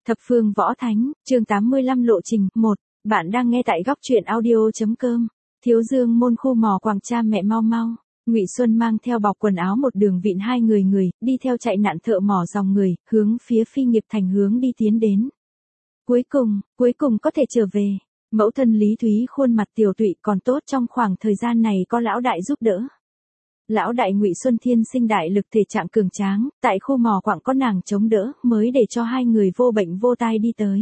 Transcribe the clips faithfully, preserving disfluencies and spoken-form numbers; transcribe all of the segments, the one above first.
Thập phương võ thánh, chương tám mươi lăm lộ trình, một. Bạn đang nghe tại góc truyện audio.com. Thiếu Dương môn khu mò Quảng cha mẹ mau mau. Ngụy Xuân mang theo bọc quần áo một đường vịn hai người người, đi theo chạy nạn thợ mỏ dòng người, hướng phía Phi Nghiệp Thành hướng đi tiến đến. Cuối cùng, cuối cùng có thể trở về. Mẫu thân Lý Thúy khuôn mặt tiều tụy, còn tốt trong khoảng thời gian này có lão đại giúp đỡ. Lão đại Ngụy Xuân thiên sinh đại lực, thể trạng cường tráng, tại khu mò Quảng có nàng chống đỡ, mới để cho hai người vô bệnh vô tai đi tới.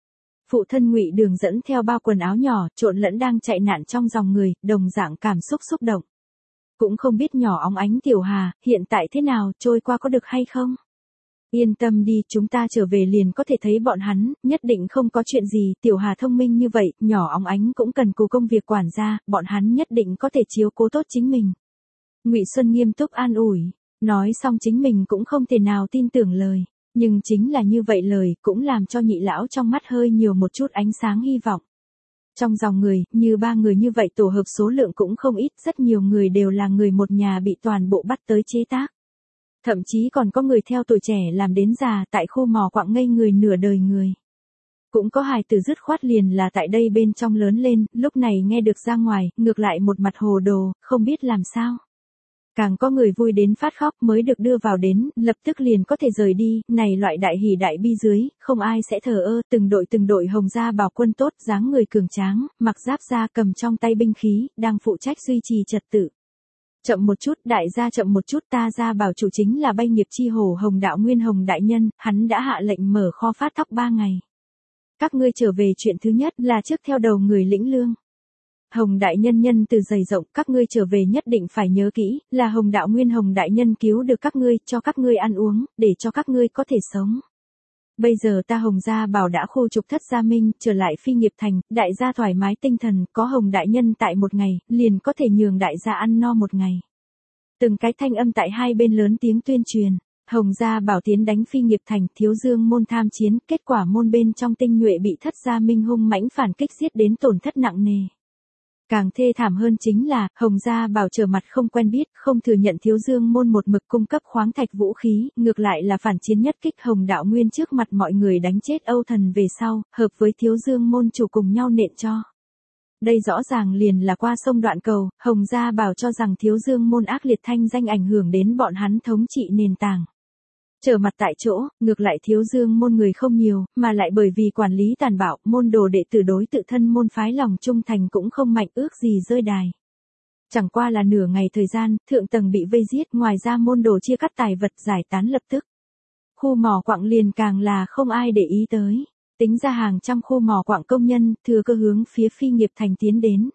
Phụ thân Ngụy Đường dẫn theo bao quần áo nhỏ, trộn lẫn đang chạy nạn trong dòng người, đồng dạng cảm xúc xúc động. Cũng không biết nhỏ óng ánh Tiểu Hà, hiện tại thế nào, trôi qua có được hay không? Yên tâm đi, chúng ta trở về liền có thể thấy bọn hắn, nhất định không có chuyện gì. Tiểu Hà thông minh như vậy, nhỏ óng ánh cũng cần cù công việc quản gia, bọn hắn nhất định có thể chiếu cố tốt chính mình. Ngụy Xuân nghiêm túc an ủi, nói xong chính mình cũng không thể nào tin tưởng lời, nhưng chính là như vậy lời cũng làm cho Nhị lão trong mắt hơi nhiều một chút ánh sáng hy vọng. Trong dòng người, như ba người như vậy tổ hợp số lượng cũng không ít, rất nhiều người đều là người một nhà bị toàn bộ bắt tới chế tác. Thậm chí còn có người theo tuổi trẻ làm đến già, tại khu mò Quảng ngây người nửa đời người. Cũng có hài tử dứt khoát liền là tại đây bên trong lớn lên, lúc này nghe được ra ngoài, ngược lại một mặt hồ đồ, không biết làm sao. Càng có người vui đến phát khóc, mới được đưa vào đến, lập tức liền có thể rời đi, này loại đại hỉ đại bi dưới, không ai sẽ thờ ơ. Từng đội từng đội Hồng gia bảo quân tốt, dáng người cường tráng, mặc giáp da, cầm trong tay binh khí, đang phụ trách duy trì trật tự. Chậm một chút, đại gia chậm một chút, ta gia bảo chủ chính là Bay Nghiệp chi hổ Hồng Đạo Nguyên Hồng đại nhân, hắn đã hạ lệnh mở kho phát thóc ba ngày. Các ngươi trở về, chuyện thứ nhất là trước theo đầu người lĩnh lương. Hồng đại nhân nhân từ dày rộng, các ngươi trở về nhất định phải nhớ kỹ, là Hồng Đạo Nguyên Hồng đại nhân cứu được các ngươi, cho các ngươi ăn uống, để cho các ngươi có thể sống. Bây giờ ta Hồng gia bảo đã khu trục thất gia minh, trở lại Phi Nghiệp Thành, đại gia thoải mái tinh thần, có Hồng đại nhân tại một ngày, liền có thể nhường đại gia ăn no một ngày. Từng cái thanh âm tại hai bên lớn tiếng tuyên truyền. Hồng gia bảo tiến đánh Phi Nghiệp Thành, Thiếu Dương môn tham chiến, kết quả môn bên trong tinh nhuệ bị thất gia minh hung mãnh phản kích giết đến tổn thất nặng nề. Càng thê thảm hơn chính là, Hồng gia bảo trở mặt không quen biết, không thừa nhận Thiếu Dương môn một mực cung cấp khoáng thạch vũ khí, ngược lại là phản chiến nhất kích Hồng Đạo Nguyên trước mặt mọi người đánh chết Âu Thần về sau, hợp với Thiếu Dương môn chủ cùng nhau nện cho. Đây rõ ràng liền là qua sông đoạn cầu, Hồng gia bảo cho rằng Thiếu Dương môn ác liệt thanh danh ảnh hưởng đến bọn hắn thống trị nền tảng. Trở mặt tại chỗ, ngược lại Thiếu Dương môn người không nhiều, mà lại bởi vì quản lý tàn bạo, môn đồ đệ tử đối tự thân môn phái lòng trung thành cũng không mạnh, ước gì rơi đài. Chẳng qua là nửa ngày thời gian, thượng tầng bị vây giết, ngoài ra môn đồ chia cắt tài vật giải tán lập tức. Khu mỏ Quảng liền càng là không ai để ý tới. Tính ra hàng trăm khu mỏ Quảng công nhân, thừa cơ hướng phía Phi Nghiệp Thành tiến đến.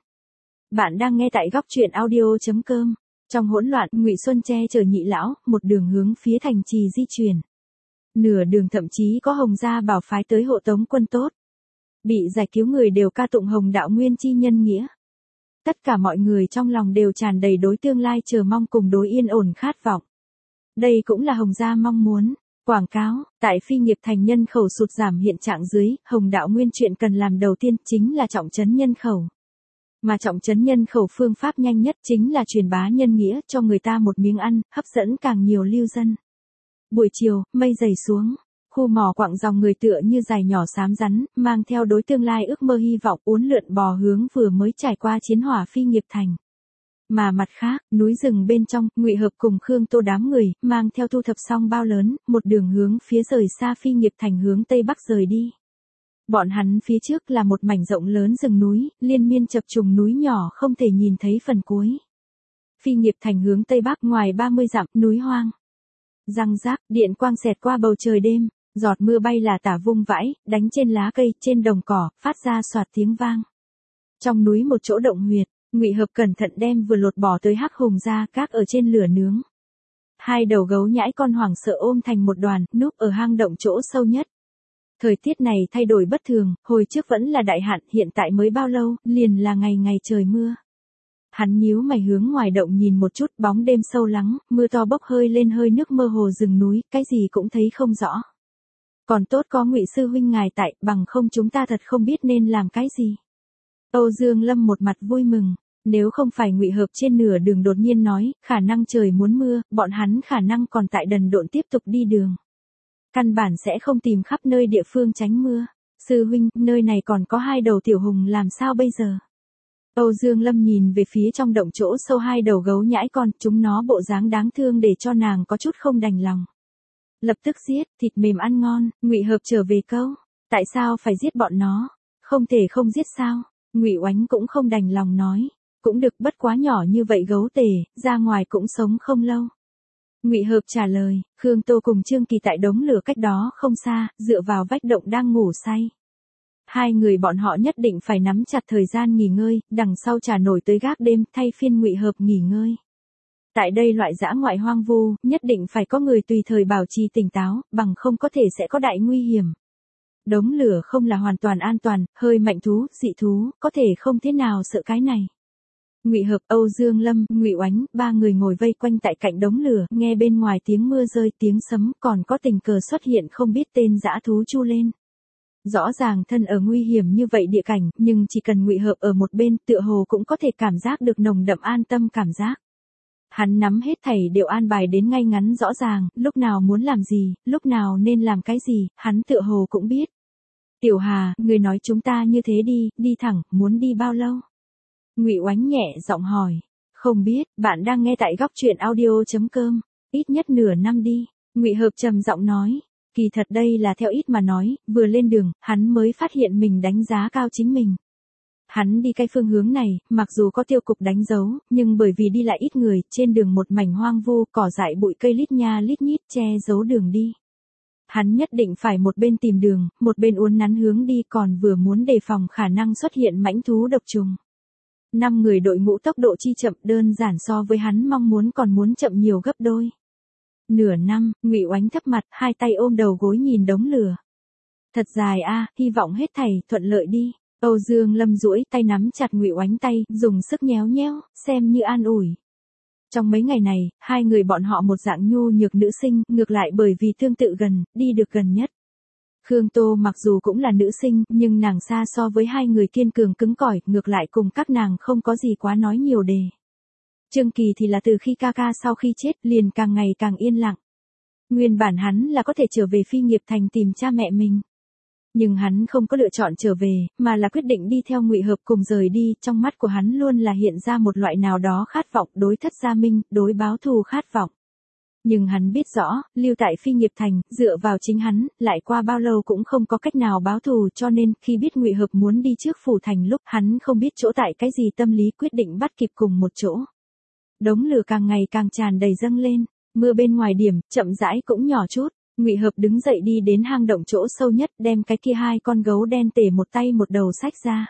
Bạn đang nghe tại góc truyện audio.com. Trong hỗn loạn, Ngụy Xuân che chở Nhị lão, một đường hướng phía thành trì di chuyển. Nửa đường thậm chí có Hồng gia bảo phái tới hộ tống quân tốt. Bị giải cứu người đều ca tụng Hồng Đạo Nguyên chi nhân nghĩa. Tất cả mọi người trong lòng đều tràn đầy đối tương lai chờ mong cùng đối yên ổn khát vọng. Đây cũng là Hồng gia mong muốn. Quảng cáo, tại Phi Nghiệp Thành nhân khẩu sụt giảm hiện trạng dưới, Hồng Đạo Nguyên chuyện cần làm đầu tiên chính là trọng trấn nhân khẩu. Mà trọng trấn nhân khẩu phương pháp nhanh nhất chính là truyền bá nhân nghĩa, cho người ta một miếng ăn, hấp dẫn càng nhiều lưu dân. Buổi chiều, mây dày xuống, khu mỏ Quảng dòng người tựa như dài nhỏ xám rắn, mang theo đối tương lai ước mơ hy vọng uốn lượn bò hướng vừa mới trải qua chiến hỏa Phi Nghiệp Thành. Mà mặt khác, núi rừng bên trong, Ngụy Hợp cùng Khương Tô đám người, mang theo thu thập xong bao lớn, một đường hướng phía rời xa Phi Nghiệp Thành hướng Tây Bắc rời đi. Bọn hắn phía trước là một mảnh rộng lớn rừng núi, liên miên chập trùng núi nhỏ không thể nhìn thấy phần cuối. Phi Nghiệp Thành hướng Tây Bắc ngoài ba mươi dặm, núi hoang. Răng rác, điện quang xẹt qua bầu trời đêm, giọt mưa bay là tả vung vãi, đánh trên lá cây, trên đồng cỏ, phát ra xoạt tiếng vang. Trong núi một chỗ động huyệt, Ngụy Hợp cẩn thận đem vừa lột bỏ tới hắc hùng ra các ở trên lửa nướng. Hai đầu gấu nhãi con hoảng sợ ôm thành một đoàn, núp ở hang động chỗ sâu nhất. Thời tiết này thay đổi bất thường, hồi trước vẫn là đại hạn, hiện tại mới bao lâu, liền là ngày ngày trời mưa. Hắn nhíu mày hướng ngoài động nhìn một chút, bóng đêm sâu lắng, mưa to bốc hơi lên hơi nước mơ hồ rừng núi, cái gì cũng thấy không rõ. Còn tốt có Ngụy sư huynh ngài tại, bằng không chúng ta thật không biết nên làm cái gì. Âu Dương Lâm một mặt vui mừng, nếu không phải Ngụy Hợp trên nửa đường đột nhiên nói, khả năng trời muốn mưa, bọn hắn khả năng còn tại đần độn tiếp tục đi đường. căn bản sẽ không tìm khắp nơi địa phương tránh mưa. Sư huynh, nơi này còn có hai đầu tiểu hùng làm sao bây giờ? Âu Dương Lâm nhìn về phía trong động chỗ sâu hai đầu gấu nhãi con, chúng nó bộ dáng đáng thương để cho nàng có chút không đành lòng. Lập tức giết, thịt mềm ăn ngon, Ngụy Hợp trở về câu. Tại sao phải giết bọn nó? Không thể không giết sao? Ngụy Oánh cũng không đành lòng nói. Cũng được, bất quá nhỏ như vậy gấu tể, ra ngoài cũng sống không lâu. Ngụy Hợp trả lời, Khương Tô cùng Trương Kỳ tại đống lửa cách đó không xa, dựa vào vách động đang ngủ say. Hai người bọn họ nhất định phải nắm chặt thời gian nghỉ ngơi, đằng sau trả nổi tới gác đêm, thay phiên Ngụy Hợp nghỉ ngơi. Tại đây loại dã ngoại hoang vu, nhất định phải có người tùy thời bảo trì tỉnh táo, bằng không có thể sẽ có đại nguy hiểm. Đống lửa không là hoàn toàn an toàn, hơi mạnh thú, dị thú, có thể không thế nào sợ cái này. Ngụy Hợp, Âu Dương Lâm, Ngụy Oánh, ba người ngồi vây quanh tại cạnh đống lửa, nghe bên ngoài tiếng mưa rơi, tiếng sấm, còn có tình cờ xuất hiện không biết tên dã thú chu lên. Rõ ràng thân ở nguy hiểm như vậy địa cảnh, nhưng chỉ cần Ngụy Hợp ở một bên, tựa hồ cũng có thể cảm giác được nồng đậm an tâm cảm giác. Hắn nắm hết thảy đều an bài đến ngay ngắn rõ ràng, lúc nào muốn làm gì, lúc nào nên làm cái gì, hắn tựa hồ cũng biết. Tiểu Hà, người nói chúng ta như thế đi, đi thẳng, muốn đi bao lâu? Ngụy Oánh nhẹ giọng hỏi. Không biết, bạn đang nghe tại góc truyện audio chấm com, ít nhất nửa năm đi. Ngụy Hợp trầm giọng nói. Kỳ thật đây là theo ít mà nói, vừa lên đường, hắn mới phát hiện mình đánh giá cao chính mình. Hắn đi cái phương hướng này, mặc dù có tiêu cục đánh dấu, nhưng bởi vì đi lại ít người, trên đường một mảnh hoang vu, cỏ dại bụi cây lít nha lít nhít che giấu đường đi. Hắn nhất định phải một bên tìm đường, một bên uốn nắn hướng đi, còn vừa muốn đề phòng khả năng xuất hiện mãnh thú độc trùng. Năm người đội ngũ tốc độ chi chậm, đơn giản so với hắn mong muốn còn muốn chậm nhiều gấp đôi. Nửa năm, Ngụy Oánh thấp mặt, hai tay ôm đầu gối nhìn đống lửa. Thật dài a, hy vọng hết thảy thuận lợi đi. Âu Dương Lâm duỗi tay nắm chặt Ngụy Oánh tay, dùng sức nhéo nhéo, xem như an ủi. Trong mấy ngày này, hai người bọn họ một dạng nhu nhược nữ sinh, ngược lại bởi vì tương tự gần, đi được gần nhất. Khương Tô mặc dù cũng là nữ sinh, nhưng nàng xa so với hai người kiên cường cứng cỏi, ngược lại cùng các nàng không có gì quá nói nhiều đề. Trương Kỳ thì là từ khi ca ca sau khi chết, liền càng ngày càng yên lặng. Nguyên bản hắn là có thể trở về Phi Nghiệp Thành tìm cha mẹ mình. Nhưng hắn không có lựa chọn trở về, mà là quyết định đi theo Ngụy Hợp cùng rời đi, trong mắt của hắn luôn là hiện ra một loại nào đó khát vọng đối thất gia minh, đối báo thù khát vọng. Nhưng hắn biết rõ, lưu tại Phi Nghiệp Thành, dựa vào chính hắn, lại qua bao lâu cũng không có cách nào báo thù, cho nên, khi biết Ngụy Hợp muốn đi trước phủ thành lúc hắn không biết chỗ tại cái gì tâm lý quyết định bắt kịp cùng một chỗ. Đống lửa càng ngày càng tràn đầy dâng lên, mưa bên ngoài điểm, chậm rãi cũng nhỏ chút. Ngụy Hợp đứng dậy đi đến hang động chỗ sâu nhất, đem cái kia hai con gấu đen tể một tay một đầu xách ra.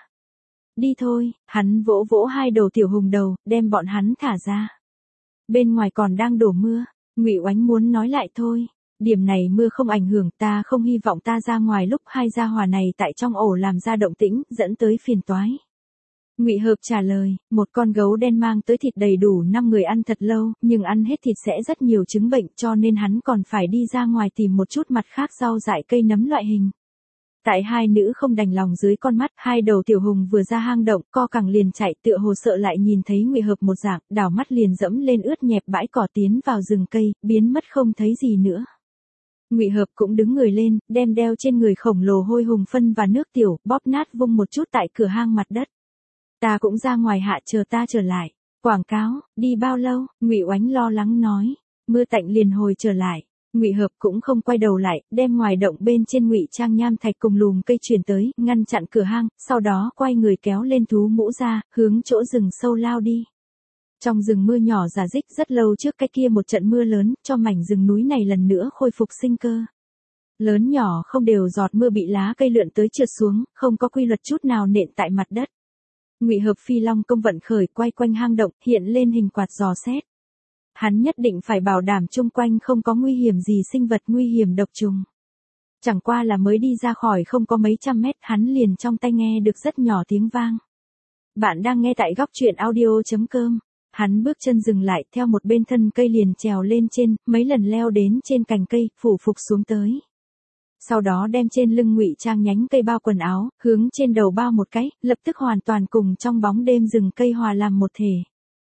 Đi thôi, hắn vỗ vỗ hai đầu tiểu hùng đầu, đem bọn hắn thả ra. Bên ngoài còn đang đổ mưa, Ngụy Oánh muốn nói lại thôi. Điểm này mưa không ảnh hưởng, ta không hy vọng ta ra ngoài lúc hai gia hỏa này tại trong ổ làm ra động tĩnh, dẫn tới phiền toái. Ngụy Hợp trả lời, một con gấu đen mang tới thịt đầy đủ năm người ăn thật lâu, nhưng ăn hết thịt sẽ rất nhiều chứng bệnh, cho nên hắn còn phải đi ra ngoài tìm một chút mặt khác rau dại cây nấm loại hình. Tại hai nữ không đành lòng dưới con mắt, hai đầu tiểu hùng vừa ra hang động, co cẳng liền chạy, tựa hồ sợ lại nhìn thấy Ngụy Hợp một dạng, đảo mắt liền dẫm lên ướt nhẹp bãi cỏ tiến vào rừng cây, biến mất không thấy gì nữa. Ngụy Hợp cũng đứng người lên, đem đeo trên người khổng lồ hôi hùng phân và nước tiểu, bóp nát vung một chút tại cửa hang mặt đất. Ta cũng ra ngoài hạ chờ ta trở lại. Quảng cáo, đi bao lâu? Ngụy Oánh lo lắng nói. Mưa tạnh liền hồi trở lại. Ngụy Hợp cũng không quay đầu lại, đem ngoài động bên trên ngụy trang nham thạch cùng lùm cây truyền tới, ngăn chặn cửa hang, sau đó quay người kéo lên thú mũ ra, hướng chỗ rừng sâu lao đi. Trong rừng mưa nhỏ rả rích rất lâu trước cái kia một trận mưa lớn, cho mảnh rừng núi này lần nữa khôi phục sinh cơ. Lớn nhỏ không đều giọt mưa bị lá cây lượn tới trượt xuống, không có quy luật chút nào nện tại mặt đất. Ngụy Hợp phi long công vận khởi, quay quanh hang động, hiện lên hình quạt dò xét. Hắn nhất định phải bảo đảm chung quanh không có nguy hiểm gì sinh vật nguy hiểm độc trùng. Chẳng qua là mới đi ra khỏi không có mấy trăm mét, hắn liền trong tai nghe được rất nhỏ tiếng vang. Bạn đang nghe tại góc truyện audio chấm com. Hắn bước chân dừng lại, theo một bên thân cây liền trèo lên trên, mấy lần leo đến trên cành cây, phủ phục xuống tới. Sau đó đem trên lưng ngụy trang nhánh cây bao quần áo, hướng trên đầu bao một cái, lập tức hoàn toàn cùng trong bóng đêm rừng cây hòa làm một thể.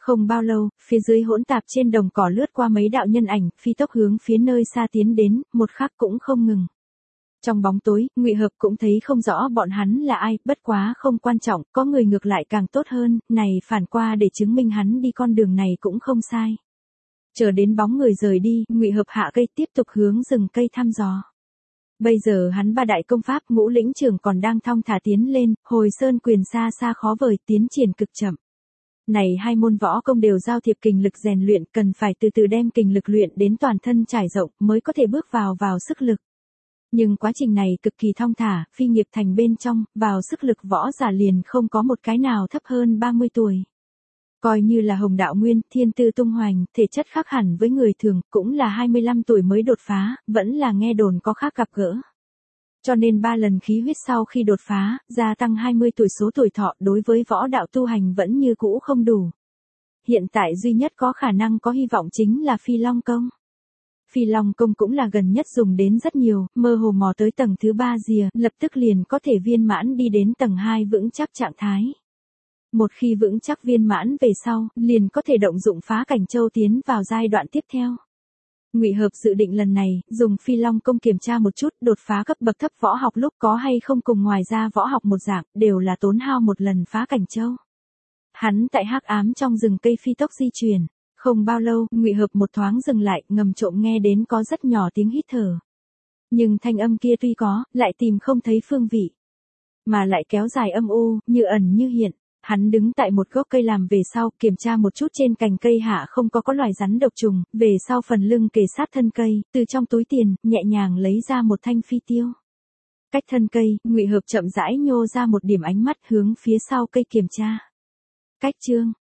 Không bao lâu, phía dưới hỗn tạp trên đồng cỏ lướt qua mấy đạo nhân ảnh, phi tốc hướng phía nơi xa tiến đến, một khắc cũng không ngừng. Trong bóng tối, Ngụy Hợp cũng thấy không rõ bọn hắn là ai, bất quá không quan trọng, có người ngược lại càng tốt hơn, này phản qua để chứng minh hắn đi con đường này cũng không sai. Chờ đến bóng người rời đi, Ngụy Hợp hạ cây tiếp tục hướng rừng cây thăm dò. Bây giờ hắn ba đại công pháp Ngũ Lĩnh Trưởng còn đang thong thả tiến lên, Hồi Sơn Quyền xa xa khó vời, tiến triển cực chậm. Này hai môn võ công đều giao thiệp kình lực rèn luyện, cần phải từ từ đem kình lực luyện đến toàn thân trải rộng mới có thể bước vào vào sức lực. Nhưng quá trình này cực kỳ thong thả, phi nghiệp thành bên trong, vào sức lực võ giả liền không có một cái nào thấp hơn ba mươi tuổi. Coi như là Hồng Đạo Nguyên, thiên tư tung hoành, thể chất khác hẳn với người thường, cũng là hai mươi lăm tuổi mới đột phá, vẫn là nghe đồn có khác gặp gỡ. Cho nên ba lần khí huyết sau khi đột phá, gia tăng hai mươi tuổi số tuổi thọ đối với võ đạo tu hành vẫn như cũ không đủ. Hiện tại duy nhất có khả năng có hy vọng chính là Phi Long Công. Phi Long Công cũng là gần nhất dùng đến rất nhiều, mơ hồ mò tới tầng thứ ba rìa, lập tức liền có thể viên mãn đi đến tầng hai vững chắc trạng thái. Một khi vững chắc viên mãn về sau, liền có thể động dụng Phá Cảnh Châu tiến vào giai đoạn tiếp theo. Ngụy Hợp dự định lần này, dùng Phi Long Công kiểm tra một chút đột phá cấp bậc thấp võ học lúc có hay không cùng ngoài ra võ học một dạng, đều là tốn hao một lần Phá Cảnh Châu. Hắn tại hắc ám trong rừng cây phi tốc di chuyển. Không bao lâu, Ngụy Hợp một thoáng dừng lại, ngầm trộm nghe đến có rất nhỏ tiếng hít thở. Nhưng thanh âm kia tuy có, lại tìm không thấy phương vị. Mà lại kéo dài âm u, như ẩn như hiện. Hắn đứng tại một gốc cây làm về sau, kiểm tra một chút trên cành cây hạ không có có loài rắn độc trùng, về sau phần lưng kề sát thân cây, từ trong túi tiền, nhẹ nhàng lấy ra một thanh phi tiêu. Cách thân cây, Ngụy Hợp chậm rãi nhô ra một điểm ánh mắt hướng phía sau cây kiểm tra. Cách chương,